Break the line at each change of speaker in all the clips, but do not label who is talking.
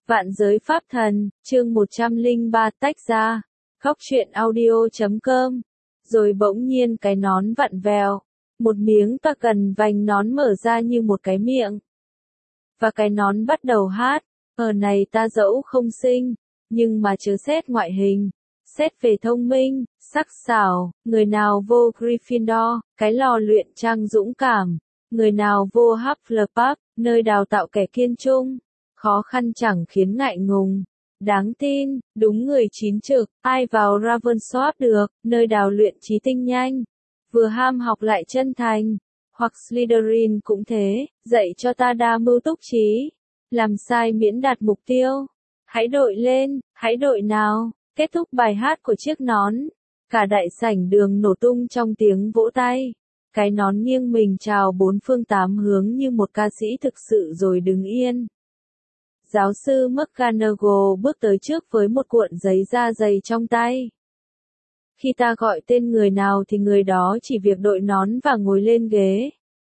Vạn giới pháp thần, chương 103 tách ra. Khóc chuyện audio.com. Rồi bỗng nhiên cái nón vặn vẹo. Một miếng toạc gần vành nón mở ra như một cái miệng. Và cái nón bắt đầu hát. Ở này ta dẫu không xinh, nhưng mà chớ xét ngoại hình. Xét về thông minh, sắc sảo, người nào vô Gryffindor, cái lò luyện trang dũng cảm. Người nào vô Hufflepuff, nơi đào tạo kẻ kiên trung. Khó khăn chẳng khiến ngại ngùng. Đáng tin, đúng người chín trực, ai vào Ravenclaw được, nơi đào luyện trí tinh nhanh. Vừa ham học lại chân thành. Hoặc Slytherin cũng thế, dạy cho ta đa mưu túc trí. Làm sai miễn đạt mục tiêu. Hãy đội lên, hãy đội nào. Kết thúc bài hát của chiếc nón. Cả đại sảnh đường nổ tung trong tiếng vỗ tay. Cái nón nghiêng mình chào bốn phương tám hướng như một ca sĩ thực sự rồi đứng yên. Giáo sư McGonagall bước tới trước với một cuộn giấy da dày trong tay. Khi ta gọi tên người nào thì người đó chỉ việc đội nón và ngồi lên ghế.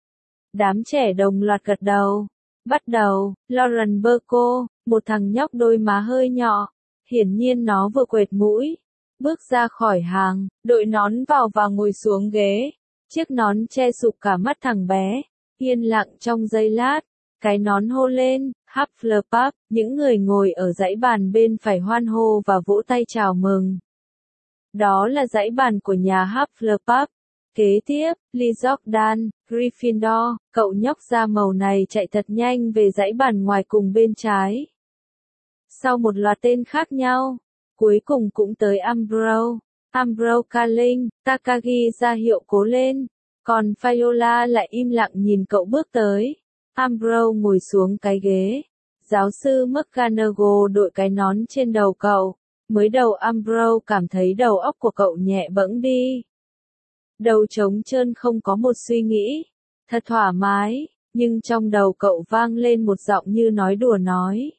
Đám trẻ đồng loạt gật đầu. Bắt đầu, Lauren Burko, một thằng nhóc đôi má hơi nhọ, hiển nhiên nó vừa quệt mũi, bước ra khỏi hàng, đội nón vào và ngồi xuống ghế. Chiếc nón che sụp cả mắt thằng bé, yên lặng trong giây lát. Cái nón hô lên, Hufflepuff, những người ngồi ở dãy bàn bên phải hoan hô và vỗ tay chào mừng. Đó là dãy bàn của nhà Hufflepuff. Kế tiếp, Lee Jordan, Gryffindor, cậu nhóc da màu này chạy thật nhanh về dãy bàn ngoài cùng bên trái. Sau một loạt tên khác nhau, cuối cùng cũng tới Umbro Carling, Takagi ra hiệu cố lên, còn Viola lại im lặng nhìn cậu bước tới. Umbro ngồi xuống cái ghế. Giáo sư McGonagall đội cái nón trên đầu cậu. Mới đầu Umbro cảm thấy đầu óc của cậu nhẹ bẫng đi. Đầu trống trơn không có một suy nghĩ. Thật thoải mái, nhưng trong đầu cậu vang lên một giọng như nói đùa nói.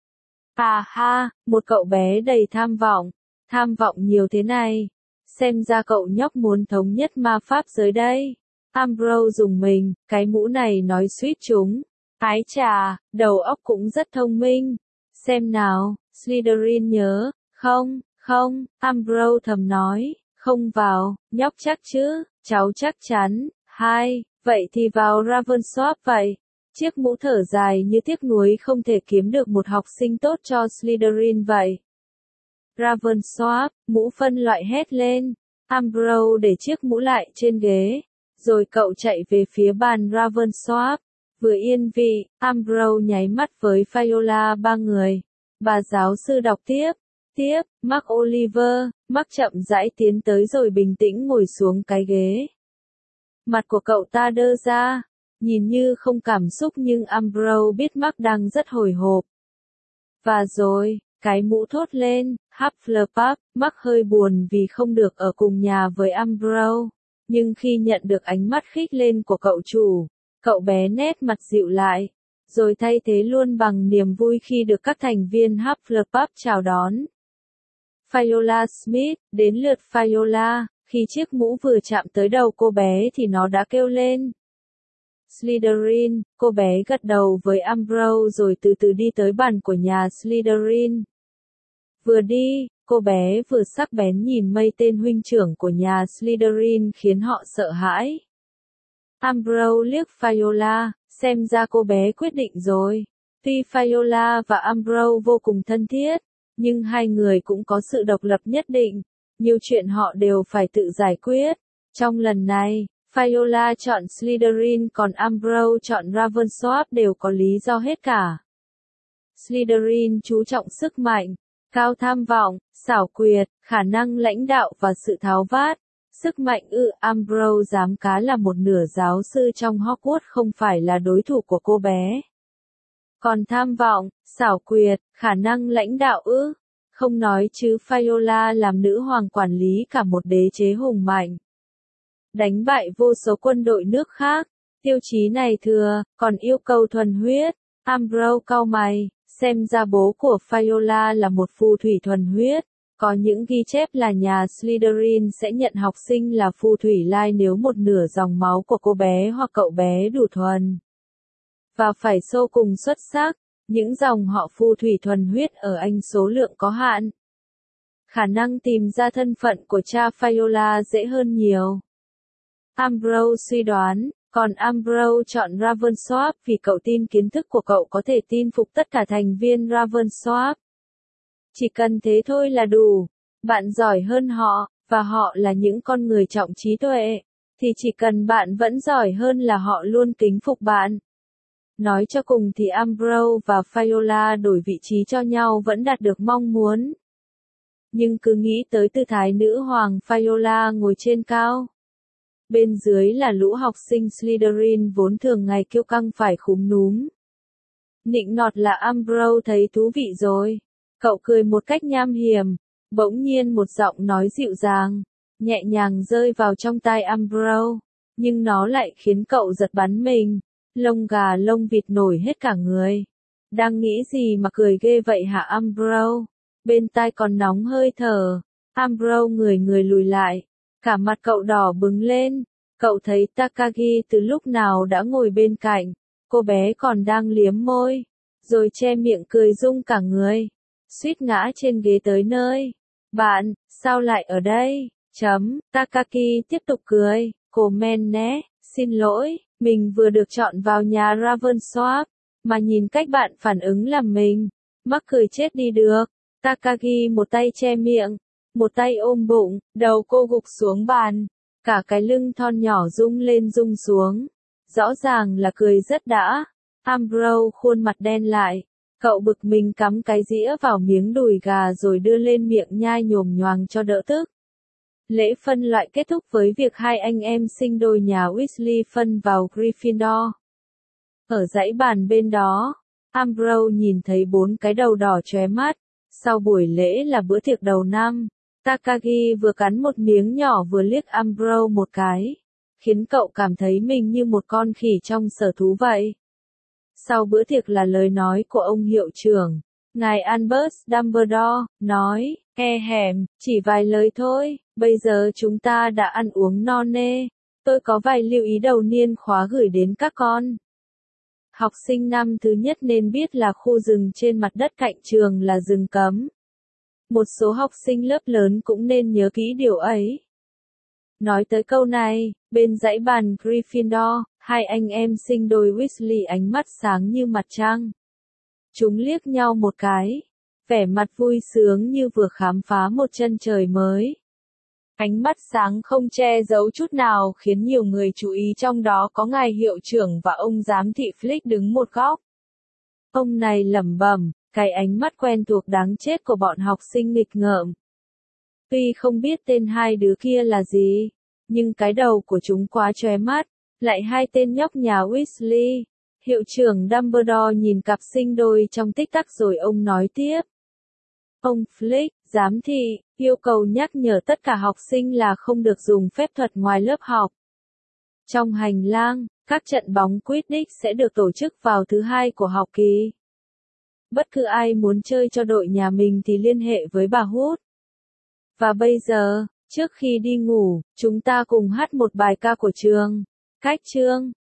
À ha, một cậu bé đầy tham vọng nhiều thế này. Xem ra cậu nhóc muốn thống nhất ma pháp giới đây. Umbro dùng mình, cái mũ này nói suýt chúng. Ái chà, đầu óc cũng rất thông minh. Xem nào, Slytherin nhớ, không, Umbro thầm nói, không vào, nhóc chắc chứ, cháu chắc chắn, vậy thì vào Ravenclaw vậy. Chiếc mũ thở dài như tiếc nuối không thể kiếm được một học sinh tốt cho Slytherin vậy. Ravenclaw, mũ phân loại hét lên. Umbro để chiếc mũ lại trên ghế. Rồi cậu chạy về phía bàn Ravenclaw. Vừa yên vị, Umbro nháy mắt với Viola ba người. Bà giáo sư đọc tiếp, Mark Oliver, Mark chậm rãi tiến tới rồi bình tĩnh ngồi xuống cái ghế. Mặt của cậu ta đơ ra, nhìn như không cảm xúc nhưng Umbro biết Mark đang rất hồi hộp. Và rồi, cái mũ thốt lên, Hufflepuff, Mark hơi buồn vì không được ở cùng nhà với Umbro. Nhưng khi nhận được ánh mắt khích lên của cậu chủ, cậu bé nét mặt dịu lại, rồi thay thế luôn bằng niềm vui khi được các thành viên Hufflepuff chào đón. Viola Smith, đến lượt Viola, khi chiếc mũ vừa chạm tới đầu cô bé thì nó đã kêu lên. Slytherin, cô bé gật đầu với Umbro rồi từ từ đi tới bàn của nhà Slytherin. Vừa đi, cô bé vừa sắc bén nhìn mây tên huynh trưởng của nhà Slytherin khiến họ sợ hãi. Umbro liếc Viola, xem ra cô bé quyết định rồi. Tuy Viola và Umbro vô cùng thân thiết, nhưng hai người cũng có sự độc lập nhất định. Nhiều chuyện họ đều phải tự giải quyết. Trong lần này, Viola chọn Slytherin còn Umbro chọn Ravenclaw đều có lý do hết cả. Slytherin chú trọng sức mạnh, cao tham vọng, xảo quyệt, khả năng lãnh đạo và sự tháo vát. Sức mạnh Umbro dám cá là một nửa giáo sư trong Hogwarts không phải là đối thủ của cô bé. Còn tham vọng, xảo quyệt, khả năng lãnh đạo không nói chứ Viola làm nữ hoàng quản lý cả một đế chế hùng mạnh. Đánh bại vô số quân đội nước khác, tiêu chí này thừa, còn yêu cầu thuần huyết. Umbro cau mày, xem ra bố của Viola là một phù thủy thuần huyết. Có những ghi chép là nhà Slytherin sẽ nhận học sinh là phù thủy lai nếu một nửa dòng máu của cô bé hoặc cậu bé đủ thuần. Và phải vô cùng xuất sắc. Những dòng họ phù thủy thuần huyết ở Anh số lượng có hạn. Khả năng tìm ra thân phận của cha Viola dễ hơn nhiều. Ambrose suy đoán, còn Ambrose chọn Ravensworth vì cậu tin kiến thức của cậu có thể tin phục tất cả thành viên Ravensworth. Chỉ cần thế thôi là đủ. Bạn giỏi hơn họ, và họ là những con người trọng trí tuệ, thì chỉ cần bạn vẫn giỏi hơn là họ luôn kính phục bạn. Nói cho cùng thì Ambrose và Viola đổi vị trí cho nhau vẫn đạt được mong muốn. Nhưng cứ nghĩ tới tư thái nữ hoàng Viola ngồi trên cao. Bên dưới là lũ học sinh Slytherin vốn thường ngày kiêu căng phải khúm núm. Nịnh nọt là Ambrose thấy thú vị rồi. Cậu cười một cách nham hiểm. Bỗng nhiên một giọng nói dịu dàng, nhẹ nhàng rơi vào trong tai Ambrose. Nhưng nó lại khiến cậu giật bắn mình. Lông gà lông vịt nổi hết cả người. Đang nghĩ gì mà cười ghê vậy hả Ambrose? Bên tai còn nóng hơi thở. Ambrose người lùi lại. Cả mặt cậu đỏ bừng lên. Cậu thấy Takagi từ lúc nào đã ngồi bên cạnh. Cô bé còn đang liếm môi. Rồi che miệng cười rung cả người. Suýt ngã trên ghế tới nơi. Bạn, sao lại ở đây? Takagi tiếp tục cười. Cô men né, xin lỗi, mình vừa được chọn vào nhà Ravensworth. Mà nhìn cách bạn phản ứng làm mình. Mắc cười chết đi được. Takagi một tay che miệng. Một tay ôm bụng, đầu cô gục xuống bàn. Cả cái lưng thon nhỏ rung lên rung xuống. Rõ ràng là cười rất đã. Ambrose khuôn mặt đen lại. Cậu bực mình cắm cái dĩa vào miếng đùi gà rồi đưa lên miệng nhai nhồm nhoàng cho đỡ tức. Lễ phân loại kết thúc với việc hai anh em sinh đôi nhà Weasley phân vào Gryffindor. Ở dãy bàn bên đó, Ambrose nhìn thấy 4 cái đầu đỏ chóe mắt. Sau buổi lễ là bữa tiệc đầu năm. Takagi vừa cắn một miếng nhỏ vừa liếc Ambrose một cái, khiến cậu cảm thấy mình như một con khỉ trong sở thú vậy. Sau bữa tiệc là lời nói của ông hiệu trưởng, ngài Albus Dumbledore, nói, chỉ vài lời thôi, bây giờ chúng ta đã ăn uống no nê, tôi có vài lưu ý đầu niên khóa gửi đến các con. Học sinh năm thứ nhất nên biết là khu rừng trên mặt đất cạnh trường là rừng cấm. Một số học sinh lớp lớn cũng nên nhớ kỹ điều ấy. Nói tới câu này, bên dãy bàn Gryffindor, hai anh em sinh đôi Weasley ánh mắt sáng như mặt trăng. Chúng liếc nhau một cái, vẻ mặt vui sướng như vừa khám phá một chân trời mới. Ánh mắt sáng không che giấu chút nào khiến nhiều người chú ý, trong đó có ngài hiệu trưởng và ông giám thị Flick đứng một góc. Ông này lẩm bẩm, cái ánh mắt quen thuộc đáng chết của bọn học sinh nghịch ngợm. Tuy không biết tên hai đứa kia là gì, nhưng cái đầu của chúng quá chóe mắt, lại hai tên nhóc nhà Weasley. Hiệu trưởng Dumbledore nhìn cặp sinh đôi trong tích tắc rồi ông nói tiếp. Ông Flick, giám thị, yêu cầu nhắc nhở tất cả học sinh là không được dùng phép thuật ngoài lớp học. Trong hành lang, các trận bóng Quidditch sẽ được tổ chức vào thứ hai của học kỳ. Bất cứ ai muốn chơi cho đội nhà mình thì liên hệ với bà Hút. Và bây giờ, trước khi đi ngủ, chúng ta cùng hát một bài ca của trường. Cách chương